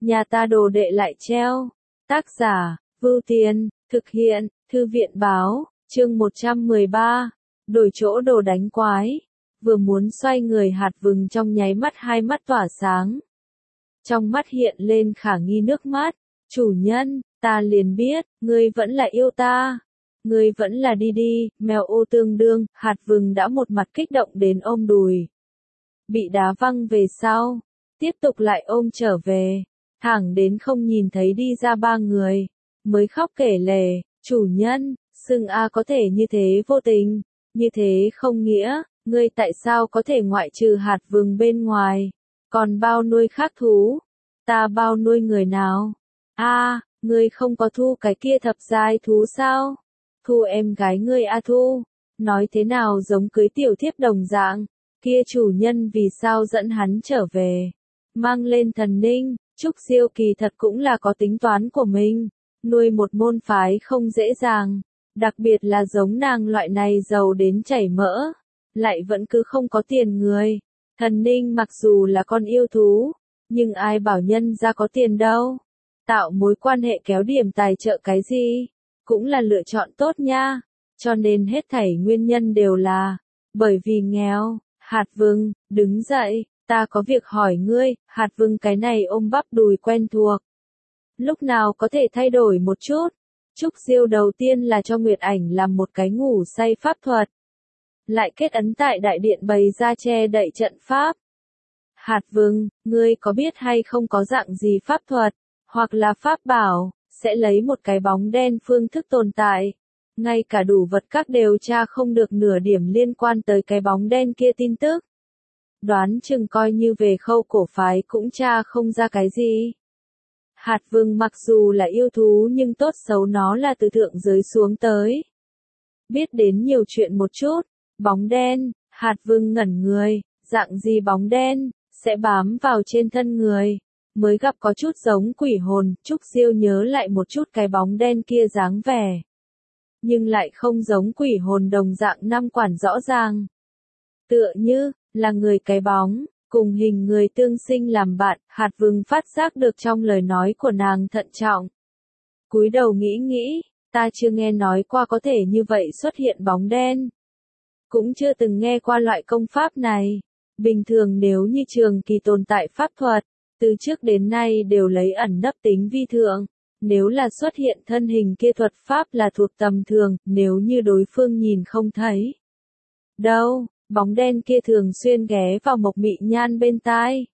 nhà ta đồ đệ lại treo. Tác giả, Vưu Tiên, thực hiện, Thư viện báo, chương 113, đổi chỗ đồ đánh quái. Vừa muốn xoay người Hạt Vừng trong nháy mắt hai mắt tỏa sáng. Trong mắt hiện lên khả nghi nước mắt, chủ nhân, ta liền biết, ngươi vẫn là yêu ta. Ngươi vẫn là đi đi, mèo ô tương đương, Hạt Vừng đã một mặt kích động đến ôm đùi. Bị đá văng về sau, tiếp tục lại ôm trở về, thẳng đến không nhìn thấy đi ra ba người, mới khóc kể lể, chủ nhân, Sưng A có thể như thế vô tình, như thế không nghĩa, ngươi tại sao có thể ngoại trừ Hạt Vừng bên ngoài, còn bao nuôi khác thú, ta bao nuôi người nào? A, ngươi không có thu cái kia thập giai thú sao? Thu em gái ngươi A Thu, nói thế nào giống cưới tiểu thiếp đồng dạng, kia chủ nhân vì sao dẫn hắn trở về, mang lên thần ninh, Trúc Siêu kỳ thật cũng là có tính toán của mình, nuôi một môn phái không dễ dàng, đặc biệt là giống nàng loại này giàu đến chảy mỡ, lại vẫn cứ không có tiền người. Thần ninh mặc dù là con yêu thú, nhưng ai bảo nhân ra có tiền đâu, tạo mối quan hệ kéo điểm tài trợ cái gì, cũng là lựa chọn tốt nha, cho nên hết thảy nguyên nhân đều là, bởi vì nghèo. Hạt Vừng, đứng dậy, ta có việc hỏi ngươi, Hạt Vừng cái này ôm bắp đùi quen thuộc. Lúc nào có thể thay đổi một chút? Trúc Siêu đầu tiên là cho Nguyệt Ảnh làm một cái ngủ say pháp thuật. Lại kết ấn tại đại điện bày ra che đậy trận pháp. Hạt Vừng, ngươi có biết hay không có dạng gì pháp thuật, hoặc là pháp bảo, sẽ lấy một cái bóng đen phương thức tồn tại. Ngay cả đủ vật các đều tra không được nửa điểm liên quan tới cái bóng đen kia tin tức. Đoán chừng coi như về khâu cổ phái cũng tra không ra cái gì. Hạt Vừng mặc dù là yêu thú nhưng tốt xấu nó là từ thượng giới xuống tới. Biết đến nhiều chuyện một chút, bóng đen, Hạt Vừng ngẩn người, dạng gì bóng đen, sẽ bám vào trên thân người. Mới gặp có chút giống quỷ hồn, Trúc Siêu nhớ lại một chút cái bóng đen kia dáng vẻ. Nhưng lại không giống quỷ hồn đồng dạng năm quản rõ ràng. Tựa như, là người cái bóng, cùng hình người tương sinh làm bạn, Hạt Vừng phát giác được trong lời nói của nàng thận trọng. Cúi đầu nghĩ nghĩ, ta chưa nghe nói qua có thể như vậy xuất hiện bóng đen. Cũng chưa từng nghe qua loại công pháp này. Bình thường nếu như trường kỳ tồn tại pháp thuật, từ trước đến nay đều lấy ẩn nấp tính vi thượng. Nếu là xuất hiện thân hình kia thuật pháp là thuộc tầm thường, nếu như đối phương nhìn không thấy. Đâu, bóng đen kia thường xuyên ghé vào Mộc Mị Nhan bên tai.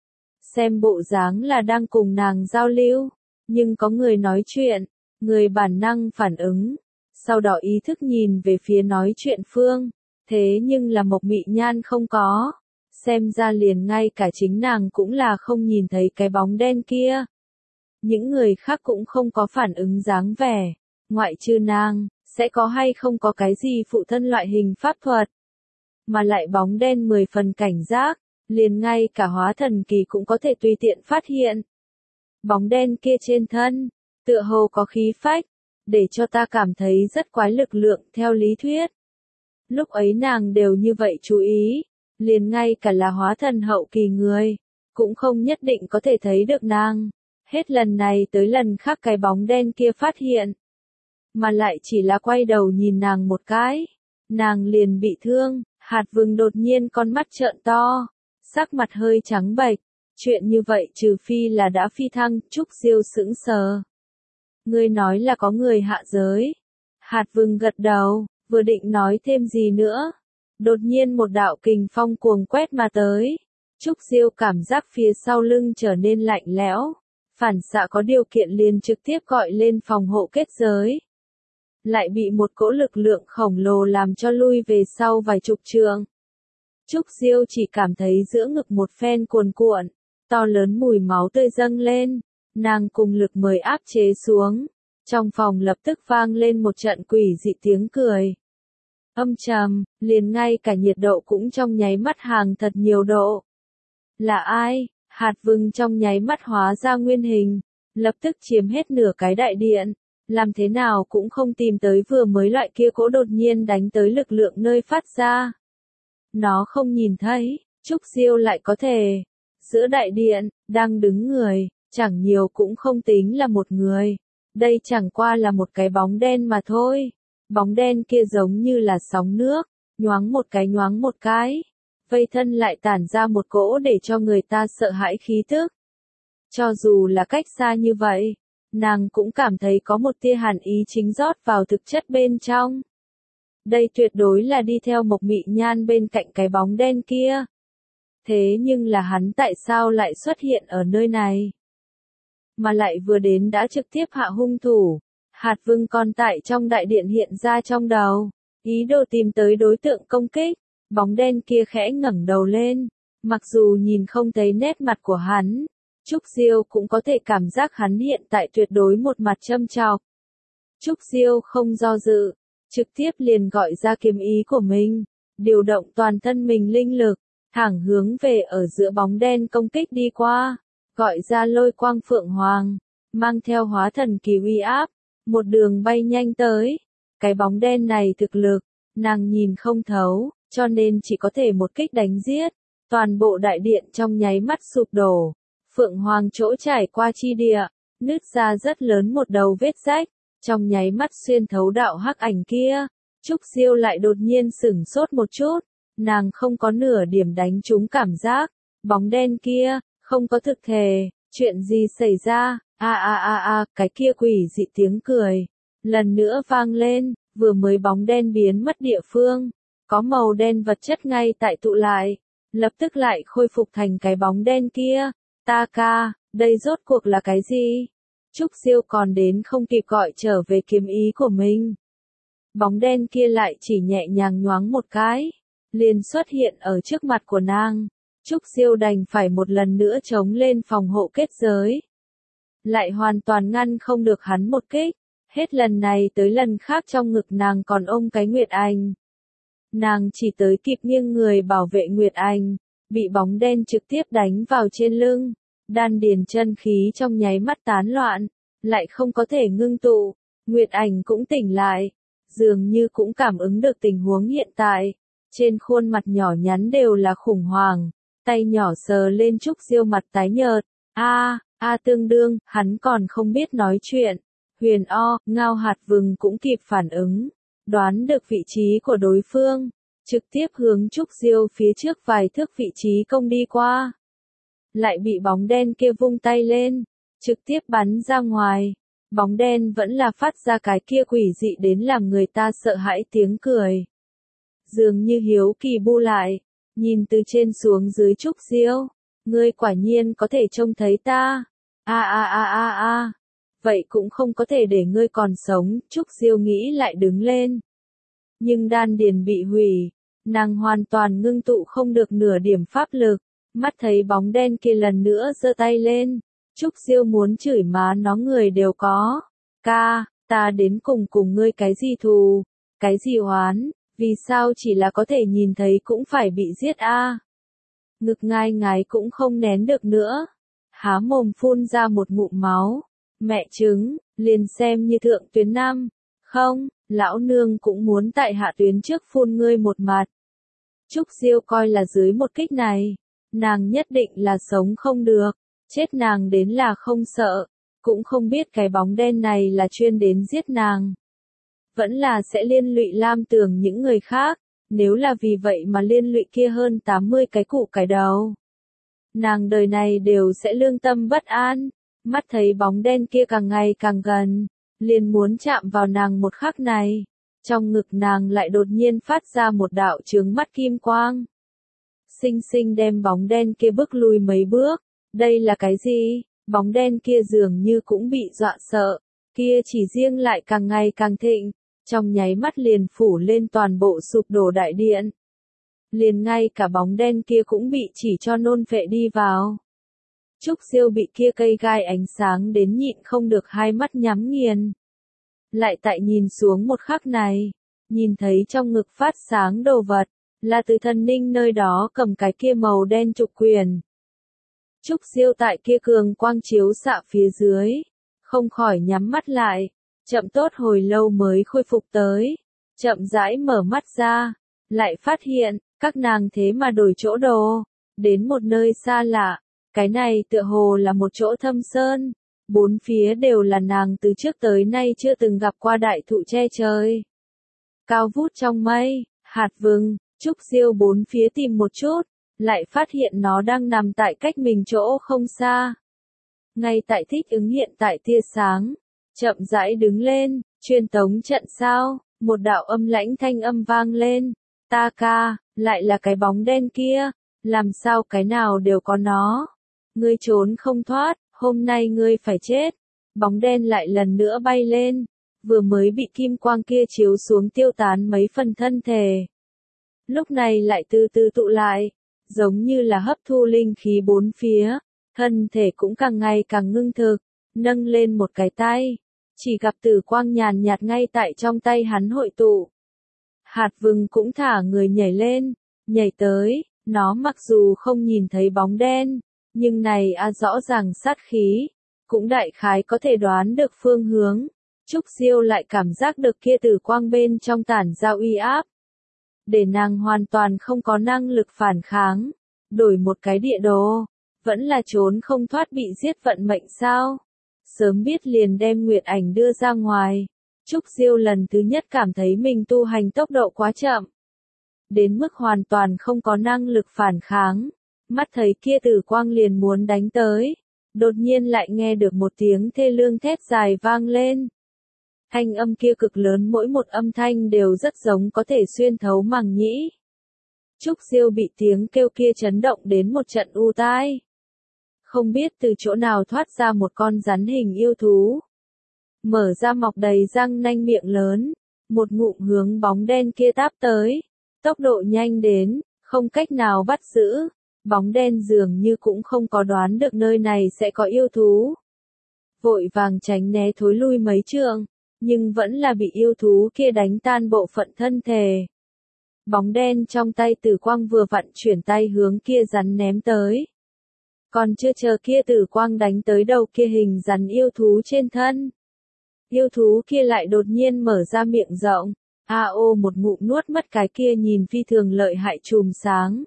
Xem bộ dáng là đang cùng nàng giao lưu, nhưng có người nói chuyện, người bản năng phản ứng, sau đó ý thức nhìn về phía nói chuyện phương, thế nhưng là Mộc Mị Nhan không có, xem ra liền ngay cả chính nàng cũng là không nhìn thấy cái bóng đen kia. Những người khác cũng không có phản ứng dáng vẻ, ngoại trừ nàng, sẽ có hay không có cái gì phụ thân loại hình pháp thuật. Mà lại bóng đen 10 phần cảnh giác, liền ngay cả hóa thần kỳ cũng có thể tùy tiện phát hiện. Bóng đen kia trên thân, tựa hồ có khí phách, để cho ta cảm thấy rất quái lực lượng theo lý thuyết. Lúc ấy nàng đều như vậy chú ý, liền ngay cả là hóa thần hậu kỳ người, cũng không nhất định có thể thấy được nàng. Hết lần này tới lần khác cái bóng đen kia phát hiện. Mà lại chỉ là quay đầu nhìn nàng một cái. Nàng liền bị thương, Hạt Vừng đột nhiên con mắt trợn to. Sắc mặt hơi trắng bệch. Chuyện như vậy trừ phi là đã phi thăng, Trúc Siêu sững sờ. Ngươi nói là có người hạ giới. Hạt Vừng gật đầu, vừa định nói thêm gì nữa. Đột nhiên một đạo kình phong cuồng quét mà tới. Trúc Siêu cảm giác phía sau lưng trở nên lạnh lẽo. Phản xạ có điều kiện liền trực tiếp gọi lên phòng hộ kết giới. Lại bị một cỗ lực lượng khổng lồ làm cho lui về sau vài chục trượng. Trúc Siêu chỉ cảm thấy giữa ngực một phen cuồn cuộn, to lớn mùi máu tươi dâng lên, nàng cùng lực mới áp chế xuống. Trong phòng lập tức vang lên một trận quỷ dị tiếng cười. Âm trầm, liền ngay cả nhiệt độ cũng trong nháy mắt hàng thật nhiều độ. Là ai? Hạt Vừng trong nháy mắt hóa ra nguyên hình, lập tức chiếm hết nửa cái đại điện, làm thế nào cũng không tìm tới vừa mới loại kia cỗ đột nhiên đánh tới lực lượng nơi phát ra. Nó không nhìn thấy, Trúc Siêu lại có thể. Giữa đại điện, đang đứng người, chẳng nhiều cũng không tính là một người. Đây chẳng qua là một cái bóng đen mà thôi. Bóng đen kia giống như là sóng nước, nhoáng một cái. Vây thân lại tản ra một cỗ để cho người ta sợ hãi khí tức. Cho dù là cách xa như vậy, nàng cũng cảm thấy có một tia hàn ý chính rót vào thực chất bên trong. Đây tuyệt đối là đi theo Mộc Mị Nhan bên cạnh cái bóng đen kia. Thế nhưng là hắn tại sao lại xuất hiện ở nơi này? Mà lại vừa đến đã trực tiếp hạ hung thủ. Hạt Vương còn tại trong đại điện hiện ra trong đầu, ý đồ tìm tới đối tượng công kích. Bóng đen kia khẽ ngẩng đầu lên, mặc dù nhìn không thấy nét mặt của hắn, Trúc Diêu cũng có thể cảm giác hắn hiện tại tuyệt đối một mặt châm chọc. Trúc Diêu không do dự, trực tiếp liền gọi ra kiếm ý của mình, điều động toàn thân mình linh lực, thẳng hướng về ở giữa bóng đen công kích đi qua, gọi ra lôi quang phượng hoàng, mang theo hóa thần kỳ uy áp, một đường bay nhanh tới. Cái bóng đen này thực lực, nàng nhìn không thấu, cho nên chỉ có thể một kích đánh giết. Toàn bộ đại điện trong nháy mắt sụp đổ. Phượng hoàng chỗ trải qua chi địa, nứt ra rất lớn một đầu vết rách, trong nháy mắt xuyên thấu đạo hắc ảnh kia. Trúc Diêu lại đột nhiên sửng sốt một chút, nàng không có nửa điểm đánh trúng cảm giác. Bóng đen kia, không có thực thể, chuyện gì xảy ra? Cái kia quỷ dị tiếng cười, lần nữa vang lên, vừa mới bóng đen biến mất địa phương, có màu đen vật chất ngay tại tụ lại, lập tức lại khôi phục thành cái bóng đen kia. Ta ca, đây rốt cuộc là cái gì? Trúc Diêu còn đến không kịp gọi trở về kiếm ý của mình. Bóng đen kia lại chỉ nhẹ nhàng nhoáng một cái, liền xuất hiện ở trước mặt của nàng. Trúc Diêu đành phải một lần nữa chống lên phòng hộ kết giới. Lại hoàn toàn ngăn không được hắn một kích. Hết lần này tới lần khác trong ngực nàng còn ôm cái Nguyệt Anh. Nàng chỉ tới kịp nghiêng người bảo vệ Nguyệt Anh, bị bóng đen trực tiếp đánh vào trên lưng. Đan điền chân khí trong nháy mắt tán loạn, lại không có thể ngưng tụ. Nguyệt Anh cũng tỉnh lại, dường như cũng cảm ứng được tình huống hiện tại. Trên khuôn mặt nhỏ nhắn đều là khủng hoảng, tay nhỏ sờ lên Trúc Diêu mặt tái nhợt. Tương đương, hắn còn không biết nói chuyện. Huyền Ngao Hạt Vừng cũng kịp phản ứng, đoán được vị trí của đối phương, trực tiếp hướng Trúc Diêu phía trước vài thước vị trí công đi qua. Lại bị bóng đen kia vung tay lên, trực tiếp bắn ra ngoài. Bóng đen vẫn là phát ra cái kia quỷ dị đến làm người ta sợ hãi tiếng cười. Dường như hiếu kỳ bu lại, nhìn từ trên xuống dưới Trúc Diêu, ngươi quả nhiên có thể trông thấy ta. Vậy cũng không có thể để ngươi còn sống, Trúc Diêu nghĩ lại đứng lên. Nhưng đan điền bị hủy, nàng hoàn toàn ngưng tụ không được nửa điểm pháp lực, mắt thấy bóng đen kia lần nữa giơ tay lên. Trúc Diêu muốn chửi má nó người đều có. Ta đến cùng ngươi cái gì thù, cái gì oán, vì sao chỉ là có thể nhìn thấy cũng phải bị giết Ngực ngai ngái cũng không nén được nữa. Há mồm phun ra một ngụm máu. Mẹ chứng, liền xem như thượng tuyến năm. Không, lão nương cũng muốn tại hạ tuyến trước phun ngươi một mặt. Trúc Diêu coi là dưới một kích này, nàng nhất định là sống không được, chết nàng đến là không sợ, cũng không biết cái bóng đen này là chuyên đến giết nàng. Vẫn là sẽ liên lụy Lam Tường những người khác, nếu là vì vậy mà liên lụy kia hơn 80 cái củ cải đầu. Nàng đời này đều sẽ lương tâm bất an, mắt thấy bóng đen kia càng ngày càng gần, liền muốn chạm vào nàng một khắc này. Trong ngực nàng lại đột nhiên phát ra một đạo chướng mắt kim quang. Xinh xinh đem bóng đen kia bước lui mấy bước. Đây là cái gì? Bóng đen kia dường như cũng bị dọa sợ. Kia chỉ riêng lại càng ngày càng thịnh. Trong nháy mắt liền phủ lên toàn bộ sụp đổ đại điện. Liền ngay cả bóng đen kia cũng bị chỉ cho nôn phệ đi vào. Trúc Diêu bị kia cây gai ánh sáng đến nhịn không được hai mắt nhắm nghiền. Lại tại nhìn xuống một khắc này, nhìn thấy trong ngực phát sáng đồ vật, là từ thần ninh nơi đó cầm cái kia màu đen trục quyền. Trúc Diêu tại kia cường quang chiếu xạ phía dưới, không khỏi nhắm mắt lại, chậm tốt hồi lâu mới khôi phục tới, chậm rãi mở mắt ra, lại phát hiện, các nàng thế mà đổi chỗ đồ, đến một nơi xa lạ, Cái này tựa hồ là một chỗ thâm sơn, bốn phía đều là nàng từ trước tới nay chưa từng gặp qua đại thụ che trời. Cao vút trong mây, hạt vừng, Trúc Diêu bốn phía tìm một chút, lại phát hiện nó đang nằm tại cách mình chỗ không xa. Ngay tại thích ứng hiện tại tia sáng, chậm rãi đứng lên, truyền tống trận sao, một đạo âm lãnh thanh âm vang lên. Ta ca, lại là cái bóng đen kia, làm sao cái nào đều có nó. Ngươi trốn không thoát, hôm nay ngươi phải chết. Bóng đen lại lần nữa bay lên, vừa mới bị kim quang kia chiếu xuống tiêu tán mấy phần thân thể. Lúc này lại từ từ tụ lại, giống như là hấp thu linh khí bốn phía, thân thể cũng càng ngày càng ngưng thực, nâng lên một cái tay, chỉ gặp tử quang nhàn nhạt ngay tại trong tay hắn hội tụ. Hạt vừng cũng thả người nhảy lên, nhảy tới, nó mặc dù không nhìn thấy bóng đen, nhưng này rõ ràng sát khí, cũng đại khái có thể đoán được phương hướng. Trúc Diêu lại cảm giác được kia tử quang bên trong tản ra uy áp, để nàng hoàn toàn không có năng lực phản kháng. Đổi một cái địa đồ, vẫn là trốn không thoát bị giết vận mệnh sao? Sớm biết liền đem Nguyệt Ảnh đưa ra ngoài. Trúc Diêu lần thứ nhất cảm thấy mình tu hành tốc độ quá chậm, đến mức hoàn toàn không có năng lực phản kháng. Mắt thấy kia tử quang liền muốn đánh tới, đột nhiên lại nghe được một tiếng thê lương thét dài vang lên. Thanh âm kia cực lớn, mỗi một âm thanh đều rất giống có thể xuyên thấu màng nhĩ. Trúc Diêu bị tiếng kêu kia chấn động đến một trận u tai. Không biết từ chỗ nào thoát ra một con rắn hình yêu thú. Mở ra mọc đầy răng nanh miệng lớn, một ngụm hướng bóng đen kia táp tới. Tốc độ nhanh đến, không cách nào bắt giữ. Bóng đen dường như cũng không có đoán được nơi này sẽ có yêu thú. Vội vàng tránh né thối lui mấy trượng, nhưng vẫn là bị yêu thú kia đánh tan bộ phận thân thể. Bóng đen trong tay tử quang vừa vặn chuyển tay hướng kia rắn ném tới. Còn chưa chờ kia tử quang đánh tới đầu kia hình rắn yêu thú trên thân. Yêu thú kia lại đột nhiên mở ra miệng rộng, một ngụm nuốt mất cái kia nhìn phi thường lợi hại chùm sáng.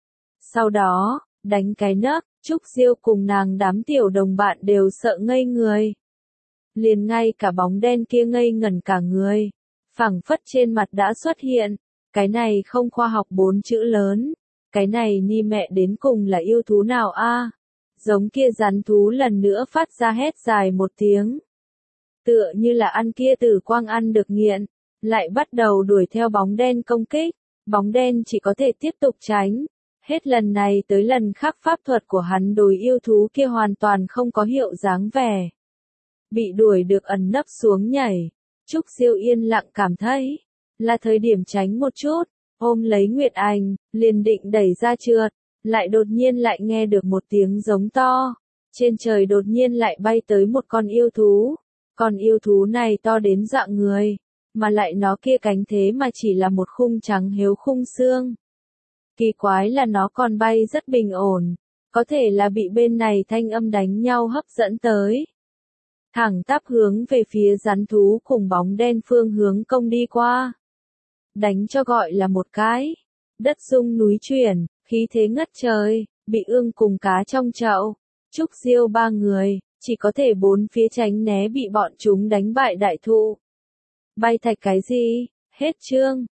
Sau đó, đánh cái nấc, Trúc Diêu cùng nàng đám tiểu đồng bạn đều sợ ngây người. Liền ngay cả bóng đen kia ngây ngẩn cả người, phảng phất trên mặt đã xuất hiện, cái này không khoa học 4 chữ lớn, cái này ni mẹ đến cùng là yêu thú nào a? Giống kia rắn thú lần nữa phát ra hét dài một tiếng. Tựa như là ăn kia tử quang ăn được nghiện, lại bắt đầu đuổi theo bóng đen công kích, bóng đen chỉ có thể tiếp tục tránh. Hết lần này tới lần khác pháp thuật của hắn đối yêu thú kia hoàn toàn không có hiệu dáng vẻ. Bị đuổi được ẩn nấp xuống nhảy, Trúc Diêu yên lặng cảm thấy là thời điểm tránh một chút, ôm lấy Nguyệt Ảnh, liền định đẩy ra trượt, lại đột nhiên lại nghe được một tiếng giống to. Trên trời đột nhiên lại bay tới một con yêu thú. Con yêu thú này to đến dọa người, mà lại nó kia cánh thế mà chỉ là một khung trắng hiếu khung xương. Kỳ quái là nó còn bay rất bình ổn, có thể là bị bên này thanh âm đánh nhau hấp dẫn tới. Thẳng tắp hướng về phía rắn thú cùng bóng đen phương hướng công đi qua. Đánh cho gọi là một cái. Đất rung núi chuyển, khí thế ngất trời, bị ương cùng cá trong chậu. Trúc Diêu ba người, chỉ có thể bốn phía tránh né bị bọn chúng đánh bại đại thụ. Bay thạch cái gì? Hết chương.